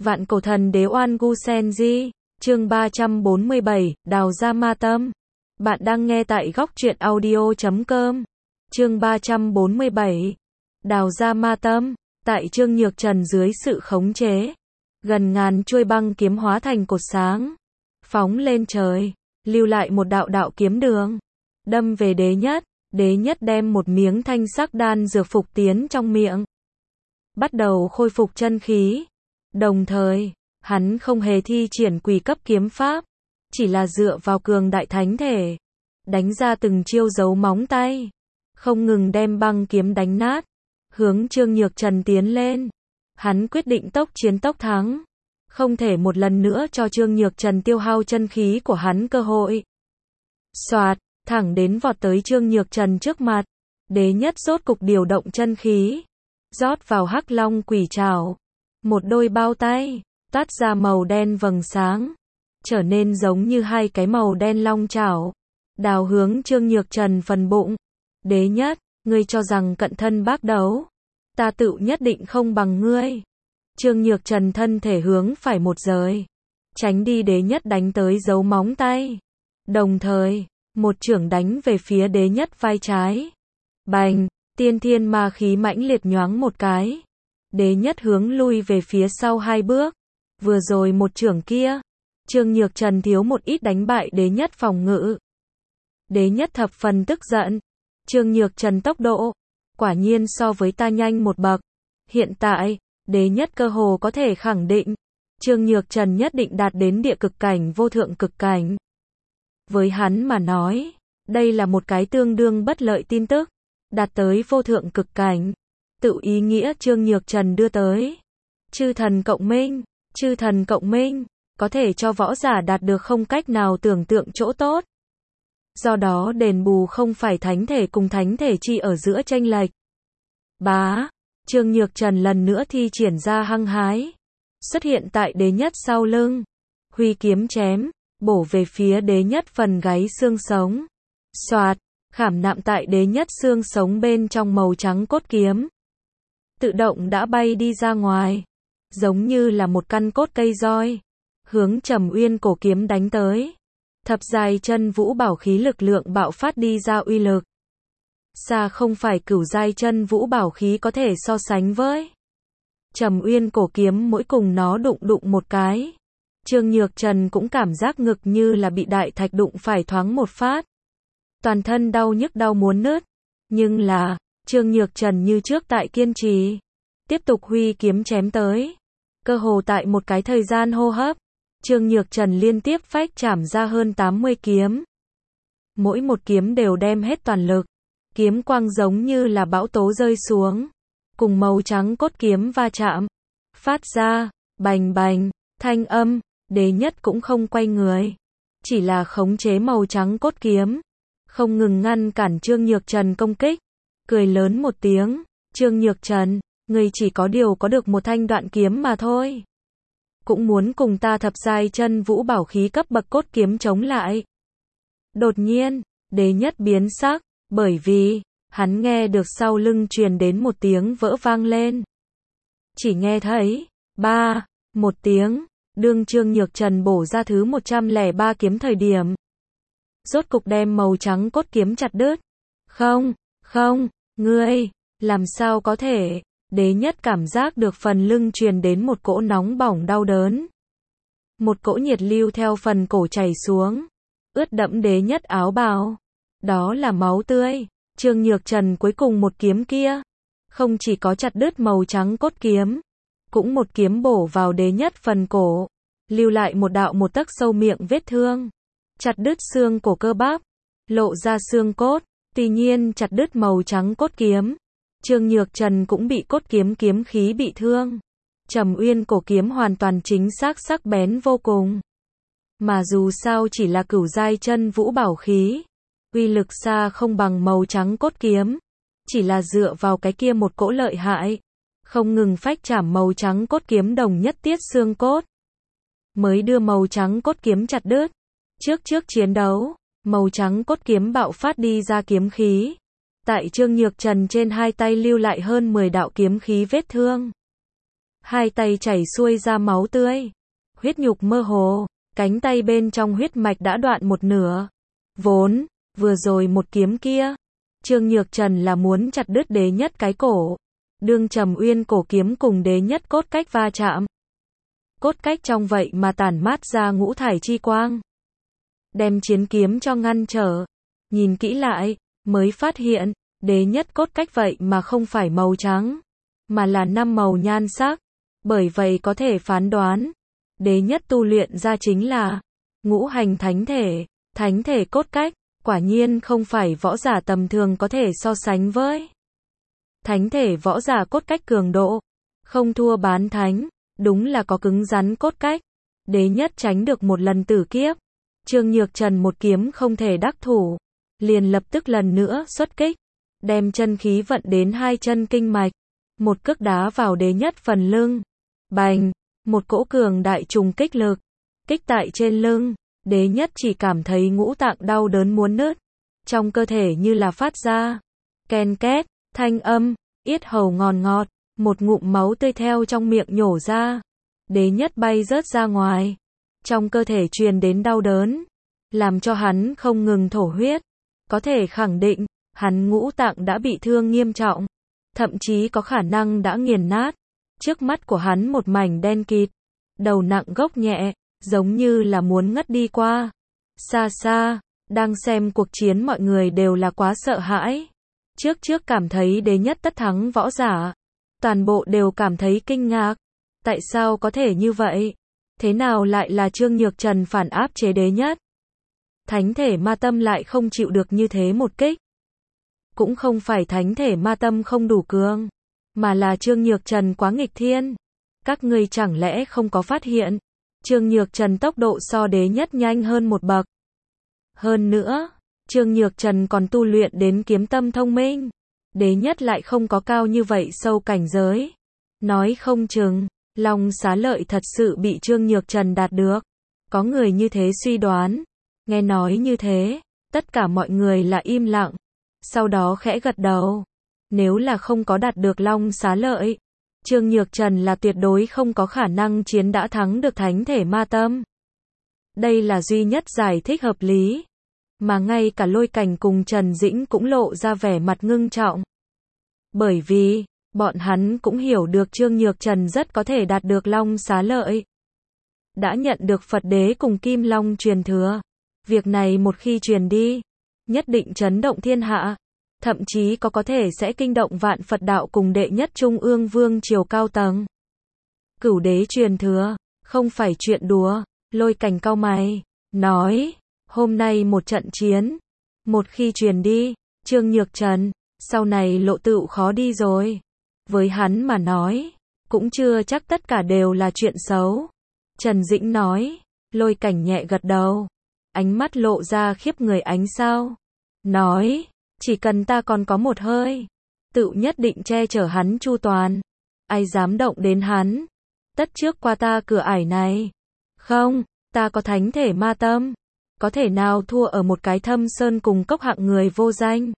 Vạn cổ thần đế Oan Gu Senji, chương 347, Đào ra ma tâm. Bạn đang nghe tại góc truyện audio.com. Chương 347, Đào ra ma tâm. Tại Trương Nhược Trần dưới sự khống chế, gần ngàn chuôi băng kiếm hóa thành cột sáng, phóng lên trời, lưu lại một đạo đạo kiếm đường, đâm về đế nhất. Đế nhất đem một miếng thanh sắc đan dược phục tiến trong miệng, bắt đầu khôi phục chân khí. Đồng thời, hắn không hề thi triển quỷ cấp kiếm pháp, chỉ là dựa vào cường đại thánh thể, đánh ra từng chiêu dấu móng tay, không ngừng đem băng kiếm đánh nát, hướng Trương Nhược Trần tiến lên. Hắn quyết định tốc chiến tốc thắng, không thể một lần nữa cho Trương Nhược Trần tiêu hao chân khí của hắn cơ hội. Soạt, thẳng đến vọt tới Trương Nhược Trần trước mặt, đế nhất rốt cục điều động chân khí, rót vào Hắc Long Quỷ Trảo, một đôi bao tay, toát ra màu đen vầng sáng, trở nên giống như hai cái màu đen long chảo, đào hướng Trương Nhược Trần phần bụng. Đế nhất, ngươi cho rằng cận thân bác đấu, ta tự nhất định không bằng ngươi. Trương Nhược Trần thân thể hướng phải một rời, tránh đi đế nhất đánh tới dấu móng tay, đồng thời một chưởng đánh về phía đế nhất vai trái. Bành, tiên thiên ma khí mãnh liệt nhoáng một cái, đế nhất hướng lui về phía sau hai bước. Vừa rồi một chưởng kia, Trương Nhược Trần thiếu một ít đánh bại đế nhất phòng ngự. Đế nhất thập phần tức giận, Trương Nhược Trần tốc độ, quả nhiên so với ta nhanh một bậc. Hiện tại, đế nhất cơ hồ có thể khẳng định, Trương Nhược Trần nhất định đạt đến địa cực cảnh vô thượng cực cảnh. Với hắn mà nói, đây là một cái tương đương bất lợi tin tức, đạt tới vô thượng cực cảnh, tự ý nghĩa Trương Nhược Trần đưa tới. Chư thần cộng minh, có thể cho võ giả đạt được không cách nào tưởng tượng chỗ tốt. Do đó đền bù không phải thánh thể cùng thánh thể chi ở giữa chênh lệch. Bá, Trương Nhược Trần lần nữa thi triển ra hăng hái, xuất hiện tại đế nhất sau lưng, huy kiếm chém, bổ về phía đế nhất phần gáy xương sống. Soạt, khảm nạm tại đế nhất xương sống bên trong màu trắng cốt kiếm, tự động đã bay đi ra ngoài, giống như là một căn cốt cây roi, hướng Trầm Uyên cổ kiếm đánh tới. Thập giai chân vũ bảo khí lực lượng bạo phát đi ra uy lực, xa không phải cửu giai chân vũ bảo khí có thể so sánh với. Trầm Uyên cổ kiếm mỗi cùng nó đụng một cái, Trương Nhược Trần cũng cảm giác ngực như là bị đại thạch đụng phải thoáng một phát, toàn thân đau nhức đau muốn nứt. Nhưng là, Trương Nhược Trần như trước tại kiên trì, tiếp tục huy kiếm chém tới. Cơ hồ tại một cái thời gian hô hấp, Trương Nhược Trần liên tiếp phách chảm ra hơn 80 kiếm. Mỗi một kiếm đều đem hết toàn lực, kiếm quang giống như là bão tố rơi xuống, cùng màu trắng cốt kiếm va chạm, phát ra bành bành thanh âm. Đế nhất cũng không quay người, chỉ là khống chế màu trắng cốt kiếm, không ngừng ngăn cản Trương Nhược Trần công kích, cười lớn một tiếng. Trương Nhược Trần, ngươi chỉ có điều có được một thanh đoạn kiếm mà thôi, cũng muốn cùng ta thập giai chân vũ bảo khí cấp bậc cốt kiếm chống lại. Đột nhiên, đế nhất biến sắc, bởi vì hắn nghe được sau lưng truyền đến một tiếng vỡ vang lên. Chỉ nghe thấy ba một tiếng, đương Trương Nhược Trần bổ ra thứ 103 kiếm thời điểm, rốt cục đem màu trắng cốt kiếm chặt đứt. Không, ngươi, làm sao có thể? Đế nhất cảm giác được phần lưng truyền đến một cỗ nóng bỏng đau đớn. Một cỗ nhiệt lưu theo phần cổ chảy xuống, ướt đẫm đế nhất áo bào. Đó là máu tươi. Trương Nhược Trần cuối cùng một kiếm kia, không chỉ có chặt đứt màu trắng cốt kiếm, cũng một kiếm bổ vào đế nhất phần cổ, lưu lại một đạo một tấc sâu miệng vết thương, chặt đứt xương cổ cơ bắp, lộ ra xương cốt. Tuy nhiên chặt đứt màu trắng cốt kiếm, Trương Nhược Trần cũng bị cốt kiếm kiếm khí bị thương. Trầm Uyên cổ kiếm hoàn toàn chính xác sắc bén vô cùng, mà dù sao chỉ là cửu giai chân vũ bảo khí, uy lực xa không bằng màu trắng cốt kiếm, chỉ là dựa vào cái kia một cỗ lợi hại, không ngừng phách chảm màu trắng cốt kiếm đồng nhất tiết xương cốt, mới đưa màu trắng cốt kiếm chặt đứt. Trước chiến đấu, màu trắng cốt kiếm bạo phát đi ra kiếm khí, tại Trương Nhược Trần trên hai tay lưu lại hơn 10 đạo kiếm khí vết thương. hai tay chảy xuôi ra máu tươi. Huyết nhục mơ hồ, cánh tay bên trong huyết mạch đã đoạn một nửa. Vốn, vừa rồi một kiếm kia, Trương Nhược Trần là muốn chặt đứt Đế Nhất cái cổ. Đương Trầm Uyên cổ kiếm cùng Đế Nhất cốt cách va chạm. Cốt cách trong vậy mà tản mát ra ngũ thải chi quang. Đem chiến kiếm cho ngăn trở. Nhìn kỹ lại, mới phát hiện, Đế Nhất cốt cách vậy mà không phải màu trắng, mà là 5 màu nhan sắc. Bởi vậy có thể phán đoán, Đế Nhất tu luyện ra chính là ngũ hành thánh thể cốt cách, quả nhiên không phải võ giả tầm thường có thể so sánh với. Thánh thể võ giả cốt cách cường độ, không thua bán thánh, đúng là có cứng rắn cốt cách. Đế Nhất tránh được một lần tử kiếp, Trương Nhược Trần một kiếm không thể đắc thủ, liền lập tức lần nữa xuất kích, đem chân khí vận đến hai chân kinh mạch, một cước đá vào Đế Nhất phần lưng. Bành, một cỗ cường đại trùng kích lực, kích tại trên lưng, Đế Nhất chỉ cảm thấy ngũ tạng đau đớn muốn nứt, trong cơ thể như là phát ra ken két thanh âm, yết hầu ngọt, một ngụm máu tươi theo trong miệng nhổ ra. Đế Nhất bay rớt ra ngoài, trong cơ thể truyền đến đau đớn, làm cho hắn không ngừng thổ huyết. Có thể khẳng định, hắn ngũ tạng đã bị thương nghiêm trọng, thậm chí có khả năng đã nghiền nát. Trước mắt của hắn một mảnh đen kịt, đầu nặng gốc nhẹ, giống như là muốn ngất đi qua. Xa xa, đang xem cuộc chiến mọi người đều là quá sợ hãi. Trước cảm thấy Đế Nhất tất thắng võ giả, toàn bộ đều cảm thấy kinh ngạc. Tại sao có thể như vậy? Thế nào lại là Trương Nhược Trần phản áp chế Đế Nhất? Thánh thể ma tâm lại không chịu được như thế một kích. Cũng không phải thánh thể ma tâm không đủ cường, mà là Trương Nhược Trần quá nghịch thiên. Các ngươi chẳng lẽ không có phát hiện, Trương Nhược Trần tốc độ so Đế Nhất nhanh hơn một bậc. Hơn nữa, Trương Nhược Trần còn tu luyện đến kiếm tâm thông minh. Đế Nhất lại không có cao như vậy sâu cảnh giới. Nói không chừng, Long Xá Lợi thật sự bị Trương Nhược Trần đạt được. Có người như thế suy đoán. Nghe nói như thế, tất cả mọi người là im lặng. Sau đó khẽ gật đầu. Nếu là không có đạt được Long Xá Lợi, Trương Nhược Trần là tuyệt đối không có khả năng chiến đã thắng được thánh thể ma tâm. Đây là duy nhất giải thích hợp lý. Mà ngay cả Lôi Cảnh cùng Trần Dĩnh cũng lộ ra vẻ mặt ngưng trọng. Bởi vì, bọn hắn cũng hiểu được Trương Nhược Trần rất có thể đạt được Long Xá Lợi. Đã nhận được Phật Đế cùng Kim Long truyền thừa. Việc này một khi truyền đi, nhất định chấn động thiên hạ. Thậm chí có thể sẽ kinh động vạn Phật đạo cùng đệ nhất trung ương vương triều cao tầng. Cửu đế truyền thừa, không phải chuyện đùa. Lôi Cảnh cau mày, nói, hôm nay một trận chiến, một khi truyền đi, Trương Nhược Trần, sau này lộ tựu khó đi rồi. Với hắn mà nói, cũng chưa chắc tất cả đều là chuyện xấu. Trần Dĩnh nói, Lôi Cảnh nhẹ gật đầu, ánh mắt lộ ra khiếp người ánh sao. Nói, chỉ cần ta còn có một hơi, tựu nhất định che chở hắn chu toàn. Ai dám động đến hắn, tất trước qua ta cửa ải này. Không, ta có thánh thể ma tâm, có thể nào thua ở một cái Thâm Sơn cùng cốc hạng người vô danh.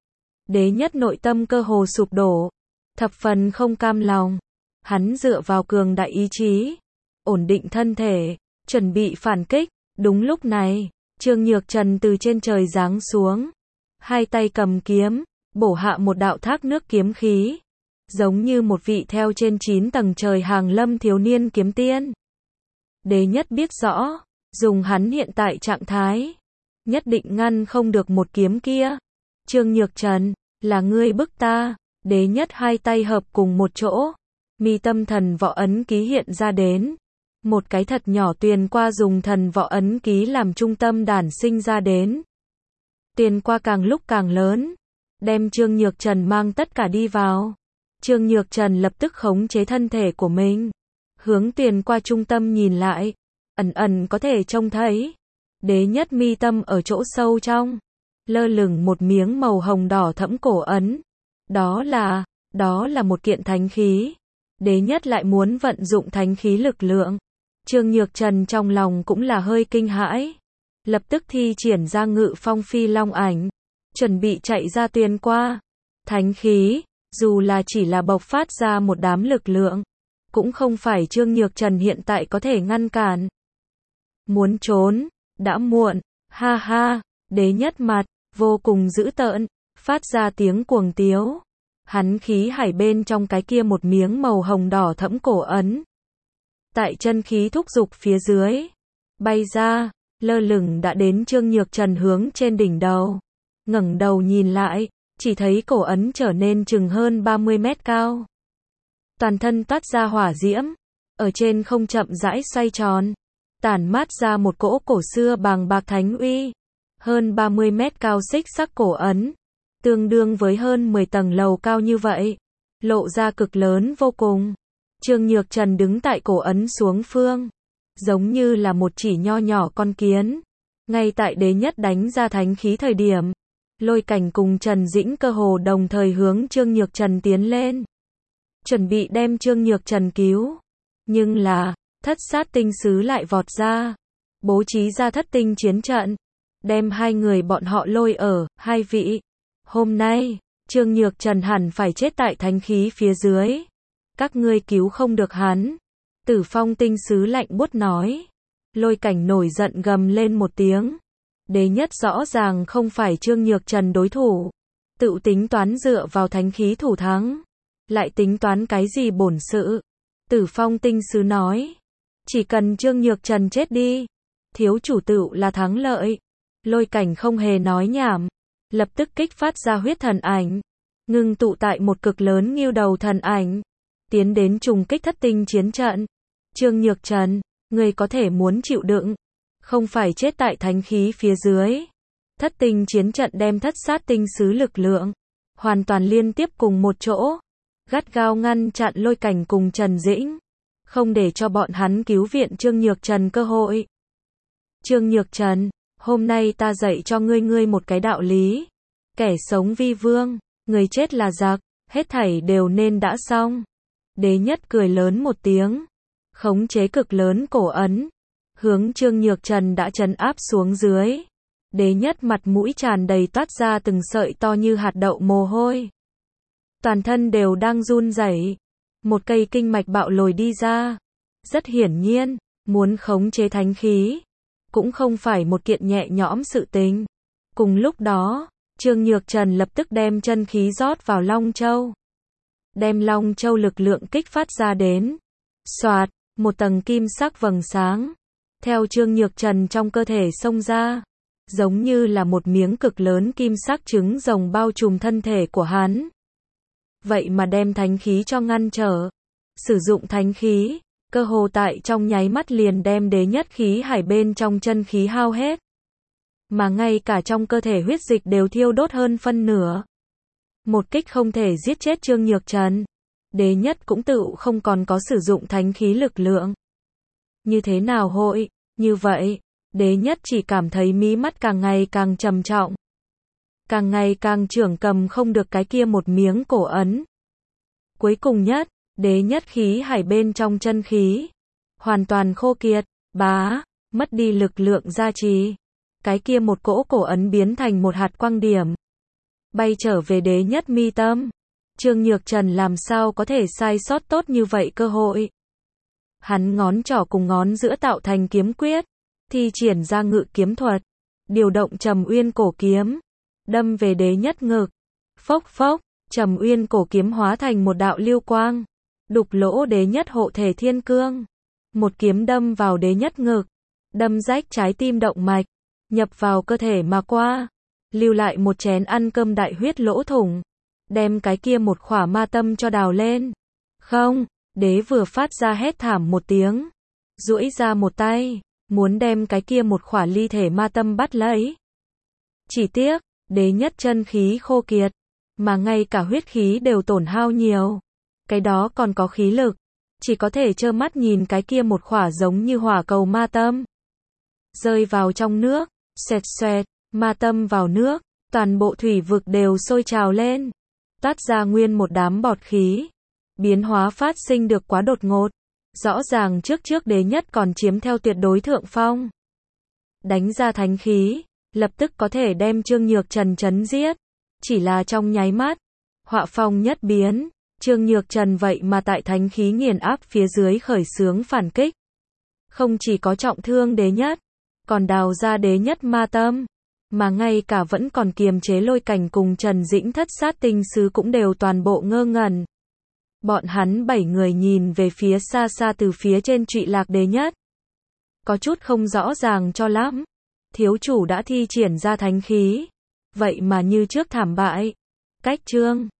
Đế Nhất nội tâm cơ hồ sụp đổ, thập phần không cam lòng. Hắn dựa vào cường đại ý chí, ổn định thân thể, chuẩn bị phản kích. Đúng lúc này, Trương Nhược Trần từ trên trời giáng xuống, hai tay cầm kiếm, bổ hạ một đạo thác nước kiếm khí, giống như một vị theo trên 9 tầng trời hàng lâm thiếu niên kiếm tiên. Đế Nhất biết rõ, dùng hắn hiện tại trạng thái, nhất định ngăn không được một kiếm kia. Trương Nhược Trần, là ngươi bức ta. Đế Nhất hai tay hợp cùng một chỗ, mi tâm thần võ ấn ký hiện ra đến. Một cái thật nhỏ tuyền qua dùng thần võ ấn ký làm trung tâm đản sinh ra đến. Tuyền qua càng lúc càng lớn, đem Trương Nhược Trần mang tất cả đi vào. Trương Nhược Trần lập tức khống chế thân thể của mình, hướng tuyền qua trung tâm nhìn lại, ẩn có thể trông thấy. Đế Nhất mi tâm ở chỗ sâu trong, lơ lửng một miếng màu hồng đỏ thẫm cổ ấn. Đó là một kiện thánh khí. Đế Nhất lại muốn vận dụng thánh khí lực lượng. Trương Nhược Trần trong lòng cũng là hơi kinh hãi. Lập tức thi triển ra Ngự Phong Phi Long ảnh, chuẩn bị chạy ra tuyền qua. Thánh khí, dù là chỉ là bộc phát ra một đám lực lượng, cũng không phải Trương Nhược Trần hiện tại có thể ngăn cản. Muốn trốn, đã muộn, ha ha, Đế Nhất mặt, vô cùng dữ tợn, phát ra tiếng cuồng tiếu. Hắn khí hải bên trong cái kia một miếng màu hồng đỏ thẫm cổ ấn. Tại chân khí thúc dục phía dưới, bay ra, lơ lửng đã đến Trương Nhược Trần hướng trên đỉnh đầu. Ngẩng đầu nhìn lại, chỉ thấy cổ ấn trở nên chừng hơn 30 mét cao. Toàn thân toát ra hỏa diễm, ở trên không chậm rãi xoay tròn, tản mát ra một cỗ cổ xưa bàng bạc thánh uy. Hơn 30 mét cao xích sắc cổ ấn, tương đương với hơn 10 tầng lầu cao như vậy, lộ ra cực lớn vô cùng. Trương Nhược Trần đứng tại cổ ấn xuống phương, giống như là một chỉ nho nhỏ con kiến. Ngay tại Đế Nhất đánh ra thánh khí thời điểm, Lôi Cảnh cùng Trần Dĩnh cơ hồ đồng thời hướng Trương Nhược Trần tiến lên, chuẩn bị đem Trương Nhược Trần cứu. Nhưng là, Thất Sát Tinh Sứ lại vọt ra, bố trí ra thất tinh chiến trận, đem hai người bọn họ lôi ở. Hai vị, hôm nay, Trương Nhược Trần hẳn phải chết tại thánh khí phía dưới. Các ngươi cứu không được hắn. Tử Phong Tinh Sứ lạnh buốt nói. Lôi Cảnh nổi giận gầm lên một tiếng. Đế Nhất rõ ràng không phải Trương Nhược Trần đối thủ. Tự tính toán dựa vào thánh khí thủ thắng. Lại tính toán cái gì bổn sự. Tử Phong Tinh Sứ nói. Chỉ cần Trương Nhược Trần chết đi, thiếu chủ tựu là thắng lợi. Lôi Cảnh không hề nói nhảm, lập tức kích phát ra huyết thần ảnh, ngưng tụ tại một cực lớn nghêu đầu thần ảnh, tiến đến trùng kích thất tinh chiến trận. Trương Nhược Trần, người có thể muốn chịu đựng, không phải chết tại thánh khí phía dưới. Thất tinh chiến trận đem Thất Sát Tinh Sứ lực lượng hoàn toàn liên tiếp cùng một chỗ, gắt gao ngăn chặn Lôi Cảnh cùng Trần Dĩnh, không để cho bọn hắn cứu viện Trương Nhược Trần cơ hội. Trương Nhược Trần, hôm nay ta dạy cho ngươi một cái đạo lý. Kẻ sống vi vương, người chết là giặc, hết thảy đều nên đã xong. Đế Nhất cười lớn một tiếng, khống chế cực lớn cổ ấn, hướng Trương Nhược Trần đã trấn áp xuống dưới. Đế Nhất mặt mũi tràn đầy toát ra từng sợi to như hạt đậu mồ hôi. Toàn thân đều đang run rẩy. Một cây kinh mạch bạo lồi đi ra. Rất hiển nhiên, muốn khống chế thánh khí cũng không phải một kiện nhẹ nhõm sự tình. Cùng lúc đó, Trương Nhược Trần lập tức đem chân khí rót vào Long Châu. Đem Long Châu lực lượng kích phát ra đến. Xoạt, một tầng kim sắc vầng sáng theo Trương Nhược Trần trong cơ thể xông ra, giống như là một miếng cực lớn kim sắc trứng rồng bao trùm thân thể của hắn. Vậy mà đem thánh khí cho ngăn trở. Sử dụng thánh khí, cơ hồ tại trong nháy mắt liền đem Đế Nhất khí hải bên trong chân khí hao hết. Mà ngay cả trong cơ thể huyết dịch đều thiêu đốt hơn phân nửa. Một kích không thể giết chết Trương Nhược Trần. Đế Nhất cũng tự không còn có sử dụng thánh khí lực lượng. Như thế nào hội, như vậy, Đế Nhất chỉ cảm thấy mí mắt càng ngày càng trầm trọng. Càng ngày càng trưởng cầm không được cái kia một miếng cổ ấn. Cuối cùng nhất, Đế Nhất khí hải bên trong chân khí hoàn toàn khô kiệt, mất đi lực lượng gia trì. Cái kia một cỗ cổ ấn biến thành một hạt quang điểm, bay trở về Đế Nhất mi tâm. Trương Nhược Trần làm sao có thể sai sót tốt như vậy cơ hội. Hắn ngón trỏ cùng ngón giữa tạo thành kiếm quyết, thi triển ra ngự kiếm thuật, điều động Trầm Uyên cổ kiếm, đâm về Đế Nhất ngực. Phốc phốc, Trầm Uyên cổ kiếm hóa thành một đạo lưu quang, đục lỗ Đế Nhất hộ thể thiên cương. Một kiếm đâm vào Đế Nhất ngực, đâm rách trái tim động mạch, nhập vào cơ thể mà qua, lưu lại một chén ăn cơm đại huyết lỗ thủng, đem cái kia một khỏa ma tâm cho đào lên. Không, Đế vừa phát ra hét thảm một tiếng, duỗi ra một tay, muốn đem cái kia một khỏa ly thể ma tâm bắt lấy. Chỉ tiếc, Đế Nhất chân khí khô kiệt, mà ngay cả huyết khí đều tổn hao nhiều. Cái đó còn có khí lực, chỉ có thể trơ mắt nhìn cái kia một khỏa giống như hỏa cầu ma tâm rơi vào trong nước, xoẹt xoẹt, ma tâm vào nước, toàn bộ thủy vực đều sôi trào lên, toát ra nguyên một đám bọt khí. Biến hóa phát sinh được quá đột ngột, rõ ràng trước Đế Nhất còn chiếm theo tuyệt đối thượng phong. Đánh ra thánh khí, lập tức có thể đem Trương Nhược Trần chấn giết, chỉ là trong nháy mắt, họa phong nhất biến, Trương Nhược Trần vậy mà tại thánh khí nghiền áp phía dưới khởi xướng phản kích. Không chỉ có trọng thương đế nhất, còn đào ra đế nhất ma tâm, mà ngay cả vẫn còn kiềm chế Lôi Cảnh cùng Trần Dĩnh Thất sát tinh sứ cũng đều toàn bộ ngơ ngẩn. Bọn hắn 7 người nhìn về phía xa xa từ phía trên Trụy Lạc đế nhất. Có chút không rõ ràng cho lắm. Thiếu chủ đã thi triển ra thánh khí. Vậy mà như trước thảm bại. Cách chương